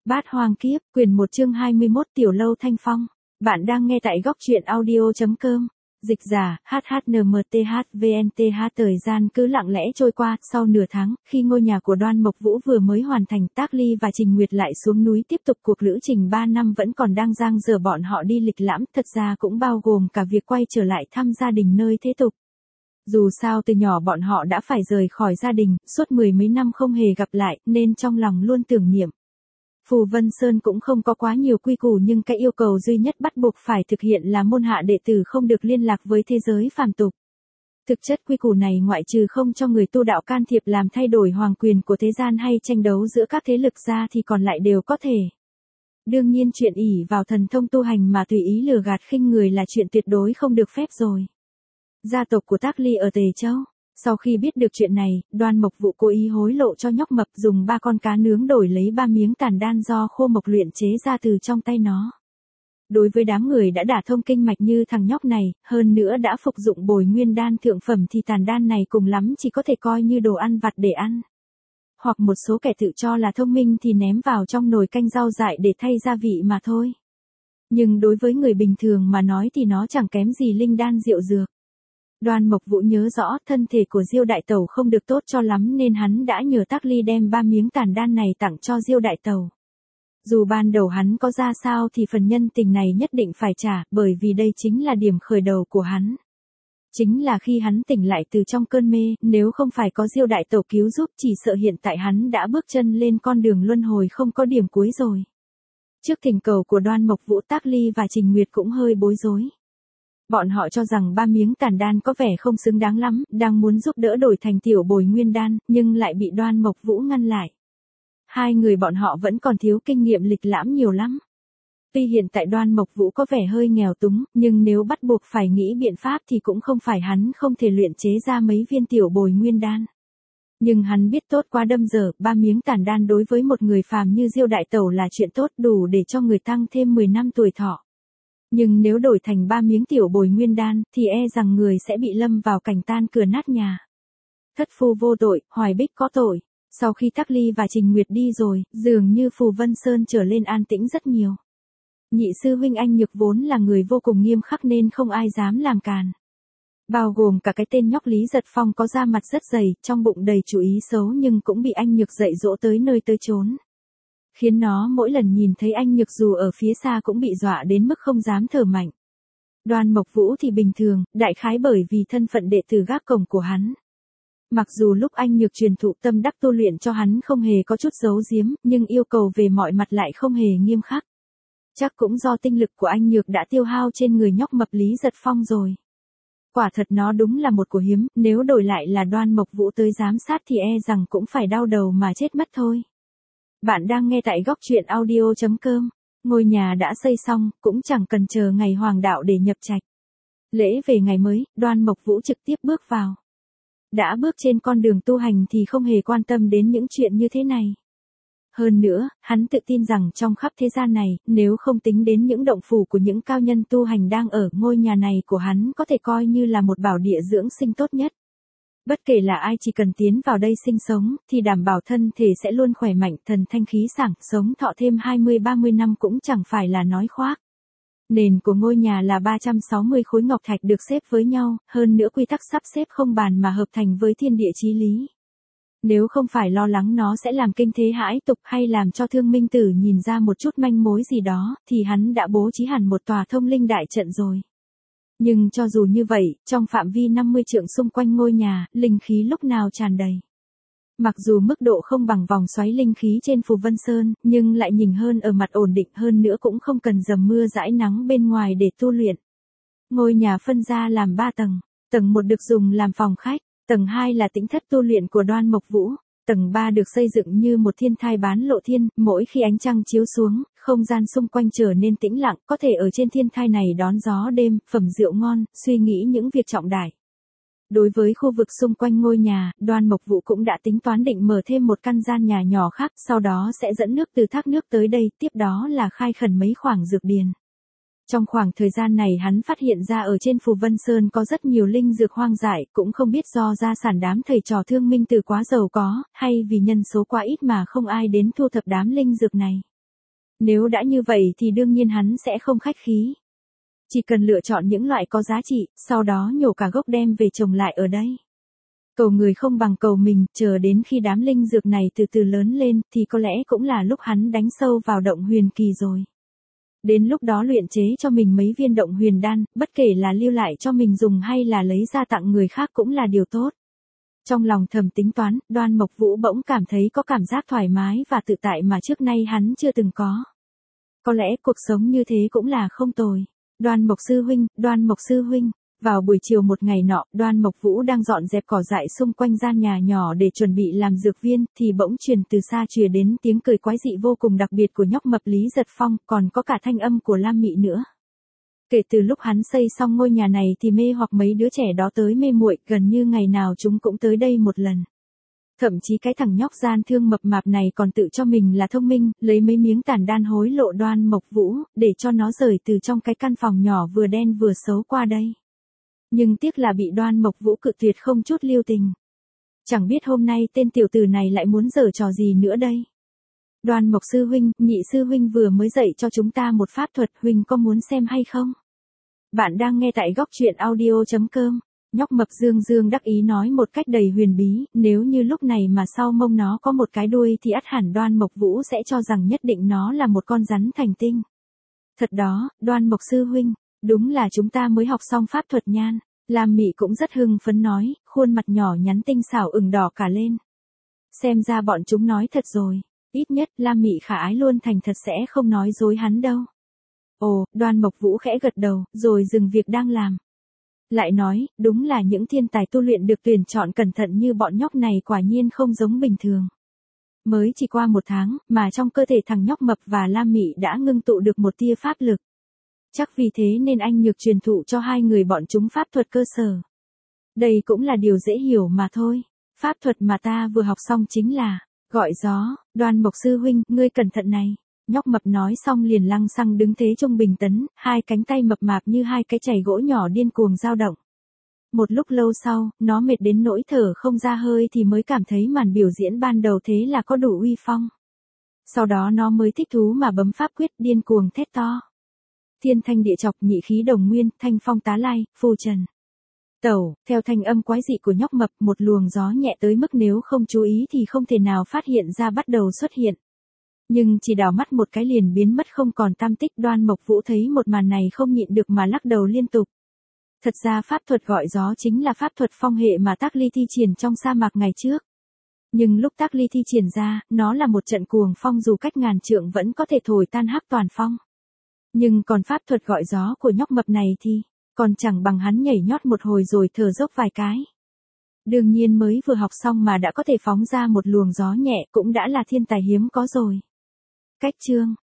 Bát Hoang Kiếp, quyển 1 chương 21 Tiểu Lâu Thanh Phong. Bạn đang nghe tại góc truyện audio.com. Dịch giả, HHNMTHVNTH. Thời gian cứ lặng lẽ trôi qua, sau nửa tháng, khi ngôi nhà của Đoan Mộc Vũ vừa mới hoàn thành, Tác Ly và Trình Nguyệt lại xuống núi tiếp tục cuộc lữ trình 3 năm vẫn còn đang dang dở bọn họ đi lịch lãm, thật ra cũng bao gồm cả việc quay trở lại thăm gia đình nơi thế tục. Dù sao từ nhỏ bọn họ đã phải rời khỏi gia đình, suốt 10 mấy năm không hề gặp lại, nên trong lòng luôn tưởng niệm. Phù Vân Sơn cũng không có quá nhiều quy củ nhưng cái yêu cầu duy nhất bắt buộc phải thực hiện là môn hạ đệ tử không được liên lạc với thế giới phàm tục. Thực chất quy củ này ngoại trừ không cho người tu đạo can thiệp làm thay đổi hoàng quyền của thế gian hay tranh đấu giữa các thế lực ra thì còn lại đều có thể. Đương nhiên chuyện ỷ vào thần thông tu hành mà tùy ý lừa gạt khinh người là chuyện tuyệt đối không được phép rồi. Gia tộc của Tác Ly ở Tề Châu. Sau khi biết được chuyện này, Đoan Mộc Vũ cố ý hối lộ cho nhóc mập dùng 3 con cá nướng đổi lấy 3 miếng tàn đan do Khô Mộc luyện chế ra từ trong tay nó. Đối với đám người đã đả thông kinh mạch như thằng nhóc này, hơn nữa đã phục dụng bồi nguyên đan thượng phẩm thì tàn đan này cùng lắm chỉ có thể coi như đồ ăn vặt để ăn. Hoặc một số kẻ tự cho là thông minh thì ném vào trong nồi canh rau dại để thay gia vị mà thôi. Nhưng đối với người bình thường mà nói thì nó chẳng kém gì linh đan rượu dược. Đoan Mộc Vũ nhớ rõ thân thể của Diêu Đại Tẩu không được tốt cho lắm nên hắn đã nhờ Tác Ly đem 3 miếng tàn đan này tặng cho Diêu Đại Tẩu. Dù ban đầu hắn có ra sao thì phần nhân tình này nhất định phải trả, bởi vì đây chính là điểm khởi đầu của hắn. Chính là khi hắn tỉnh lại từ trong cơn mê, nếu không phải có Diêu Đại Tẩu cứu giúp chỉ sợ hiện tại hắn đã bước chân lên con đường luân hồi không có điểm cuối rồi. Trước thỉnh cầu của Đoan Mộc Vũ, Tác Ly và Trình Nguyệt cũng hơi bối rối. Bọn họ cho rằng 3 miếng tàn đan có vẻ không xứng đáng lắm, đang muốn giúp đỡ đổi thành tiểu bồi nguyên đan, nhưng lại bị Đoan Mộc Vũ ngăn lại. Hai người bọn họ vẫn còn thiếu kinh nghiệm lịch lãm nhiều lắm. Tuy hiện tại Đoan Mộc Vũ có vẻ hơi nghèo túng, nhưng nếu bắt buộc phải nghĩ biện pháp thì cũng không phải hắn không thể luyện chế ra mấy viên tiểu bồi nguyên đan. Nhưng hắn biết tốt quá đâm giờ, 3 miếng tàn đan đối với một người phàm như Diêu Đại Tẩu là chuyện tốt đủ để cho người tăng thêm 10 năm tuổi thọ. Nhưng nếu đổi thành 3 miếng tiểu bồi nguyên đan, thì e rằng người sẽ bị lâm vào cảnh tan cửa nát nhà. Thất phu vô tội, Hoài Bích có tội. Sau khi Tác Ly và Trình Nguyệt đi rồi, dường như Phù Vân Sơn trở lên an tĩnh rất nhiều. Nhị sư huynh Anh Nhược vốn là người vô cùng nghiêm khắc nên không ai dám làm càn. Bao gồm cả cái tên nhóc Lý Giật Phong có da mặt rất dày, trong bụng đầy chủ ý xấu nhưng cũng bị anh Nhược dạy dỗ tới nơi tới chốn. Khiến nó mỗi lần nhìn thấy anh Nhược dù ở phía xa cũng bị dọa đến mức không dám thở mạnh. Đoan Mộc Vũ thì bình thường, đại khái bởi vì thân phận đệ tử gác cổng của hắn. Mặc dù lúc anh Nhược truyền thụ tâm đắc tu luyện cho hắn không hề có chút giấu giếm, nhưng yêu cầu về mọi mặt lại không hề nghiêm khắc. Chắc cũng do tinh lực của anh Nhược đã tiêu hao trên người nhóc mập Lý Giật Phong rồi. Quả thật nó đúng là một của hiếm, nếu đổi lại là Đoan Mộc Vũ tới giám sát thì e rằng cũng phải đau đầu mà chết mất thôi. Bạn đang nghe tại góc truyện audio.com. Ngôi nhà đã xây xong, cũng chẳng cần chờ ngày hoàng đạo để nhập trạch. Lễ về ngày mới, Đoan Mộc Vũ trực tiếp bước vào. Đã bước trên con đường tu hành thì không hề quan tâm đến những chuyện như thế này. Hơn nữa, hắn tự tin rằng trong khắp thế gian này, nếu không tính đến những động phủ của những cao nhân tu hành đang ở, ngôi nhà này của hắn có thể coi như là một bảo địa dưỡng sinh tốt nhất. Bất kể là ai chỉ cần tiến vào đây sinh sống, thì đảm bảo thân thể sẽ luôn khỏe mạnh, thần thanh khí sảng, sống thọ thêm 20-30 năm cũng chẳng phải là nói khoác. Nền của ngôi nhà là 360 khối ngọc thạch được xếp với nhau, hơn nữa quy tắc sắp xếp không bàn mà hợp thành với thiên địa chí lý. Nếu không phải lo lắng nó sẽ làm kinh thế hãi tục hay làm cho Thương Minh Tử nhìn ra một chút manh mối gì đó, thì hắn đã bố trí hẳn một tòa thông linh đại trận rồi. Nhưng cho dù như vậy, trong phạm vi 50 trượng xung quanh ngôi nhà, linh khí lúc nào tràn đầy. Mặc dù mức độ không bằng vòng xoáy linh khí trên Phù Vân Sơn, nhưng lại nhỉnh hơn ở mặt ổn định hơn nữa cũng không cần dầm mưa dãi nắng bên ngoài để tu luyện. Ngôi nhà phân ra làm 3 tầng, tầng 1 được dùng làm phòng khách, tầng 2 là tĩnh thất tu luyện của Đoan Mộc Vũ, tầng 3 được xây dựng như một thiên thai bán lộ thiên, mỗi khi ánh trăng chiếu xuống, không gian xung quanh trở nên tĩnh lặng, có thể ở trên thiên thai này đón gió đêm, phẩm rượu ngon, suy nghĩ những việc trọng đại. Đối với khu vực xung quanh ngôi nhà, Đoan Mộc Vũ cũng đã tính toán định mở thêm một căn gian nhà nhỏ khác, sau đó sẽ dẫn nước từ thác nước tới đây, tiếp đó là khai khẩn mấy khoảng dược điền. Trong khoảng thời gian này hắn phát hiện ra ở trên Phù Vân Sơn có rất nhiều linh dược hoang dại, cũng không biết do gia sản đám thầy trò Thương Minh Tử quá giàu có, hay vì nhân số quá ít mà không ai đến thu thập đám linh dược này. Nếu đã như vậy thì đương nhiên hắn sẽ không khách khí. Chỉ cần lựa chọn những loại có giá trị, sau đó nhổ cả gốc đem về trồng lại ở đây. Cầu người không bằng cầu mình, chờ đến khi đám linh dược này từ từ lớn lên thì có lẽ cũng là lúc hắn đánh sâu vào động huyền kỳ rồi. Đến lúc đó luyện chế cho mình mấy viên động huyền đan, bất kể là lưu lại cho mình dùng hay là lấy ra tặng người khác cũng là điều tốt. Trong lòng thầm tính toán, Đoan Mộc Vũ bỗng cảm thấy có cảm giác thoải mái và tự tại mà trước nay hắn chưa từng có. Có lẽ cuộc sống như thế cũng là không tồi. Đoan Mộc sư huynh. Vào buổi chiều một ngày nọ, Đoan Mộc Vũ đang dọn dẹp cỏ dại xung quanh gian nhà nhỏ để chuẩn bị làm dược viên, thì bỗng truyền từ xa truyền đến tiếng cười quái dị vô cùng đặc biệt của nhóc mập Lý Giật Phong, còn có cả thanh âm của Lam Mị nữa. Kể từ lúc hắn xây xong ngôi nhà này thì mê hoặc mấy đứa trẻ đó tới mê muội, gần như ngày nào chúng cũng tới đây một lần. Thậm chí cái thằng nhóc gian thương mập mạp này còn tự cho mình là thông minh, lấy mấy miếng tàn đan hối lộ Đoan Mộc Vũ, để cho nó rời từ trong cái căn phòng nhỏ vừa đen vừa xấu qua đây. Nhưng tiếc là bị Đoan Mộc Vũ cự tuyệt không chút lưu tình. Chẳng biết hôm nay tên tiểu tử này lại muốn giở trò gì nữa đây. Đoan Mộc sư huynh, nhị sư huynh vừa mới dạy cho chúng ta một pháp thuật, huynh có muốn xem hay không? Bạn đang nghe tại góc truyện audio.com. Nhóc mập Dương Dương đắc ý nói một cách đầy huyền bí, nếu như lúc này mà sau mông nó có một cái đuôi thì ắt hẳn Đoan Mộc Vũ sẽ cho rằng nhất định nó là một con rắn thành tinh. Thật đó, Đoan Mộc sư huynh, đúng là chúng ta mới học xong pháp thuật nhan. Lam Mị cũng rất hưng phấn nói, khuôn mặt nhỏ nhắn tinh xảo ửng đỏ cả lên. Xem ra bọn chúng nói thật rồi, ít nhất Lam Mị khả ái luôn thành thật sẽ không nói dối hắn đâu. Ồ, Đoan Mộc Vũ khẽ gật đầu, rồi dừng việc đang làm. Lại nói, đúng là những thiên tài tu luyện được tuyển chọn cẩn thận như bọn nhóc này quả nhiên không giống bình thường. Mới chỉ qua một tháng, mà trong cơ thể thằng nhóc mập và Lam Mị đã ngưng tụ được một tia pháp lực. Chắc vì thế nên anh Nhược truyền thụ cho hai người bọn chúng pháp thuật cơ sở. Đây cũng là điều dễ hiểu mà thôi. Pháp thuật mà ta vừa học xong chính là gọi gió. Đoan Mộc sư huynh, ngươi cẩn thận này. Nhóc mập nói xong liền lăng xăng đứng thế trông bình tấn, hai cánh tay mập mạp như hai cái chày gỗ nhỏ điên cuồng dao động. Một lúc lâu sau, nó mệt đến nỗi thở không ra hơi thì mới cảm thấy màn biểu diễn ban đầu thế là có đủ uy phong. Sau đó nó mới thích thú mà bấm pháp quyết điên cuồng thét to. Thiên thanh địa chọc, nhị khí đồng nguyên, thanh phong tá lai, phù trần. Tẩu, theo thanh âm quái dị của nhóc mập, một luồng gió nhẹ tới mức nếu không chú ý thì không thể nào phát hiện ra bắt đầu xuất hiện. Nhưng chỉ đảo mắt một cái liền biến mất không còn tăm tích. Đoan Mộc Vũ thấy một màn này không nhịn được mà lắc đầu liên tục. Thật ra pháp thuật gọi gió chính là pháp thuật phong hệ mà Tác Ly thi triển trong sa mạc ngày trước. Nhưng lúc Tác Ly thi triển ra, nó là một trận cuồng phong dù cách ngàn trượng vẫn có thể thổi tan hắc toàn phong. Nhưng còn pháp thuật gọi gió của nhóc mập này thì, còn chẳng bằng hắn nhảy nhót một hồi rồi thở dốc vài cái. Đương nhiên mới vừa học xong mà đã có thể phóng ra một luồng gió nhẹ cũng đã là thiên tài hiếm có rồi. Cách chương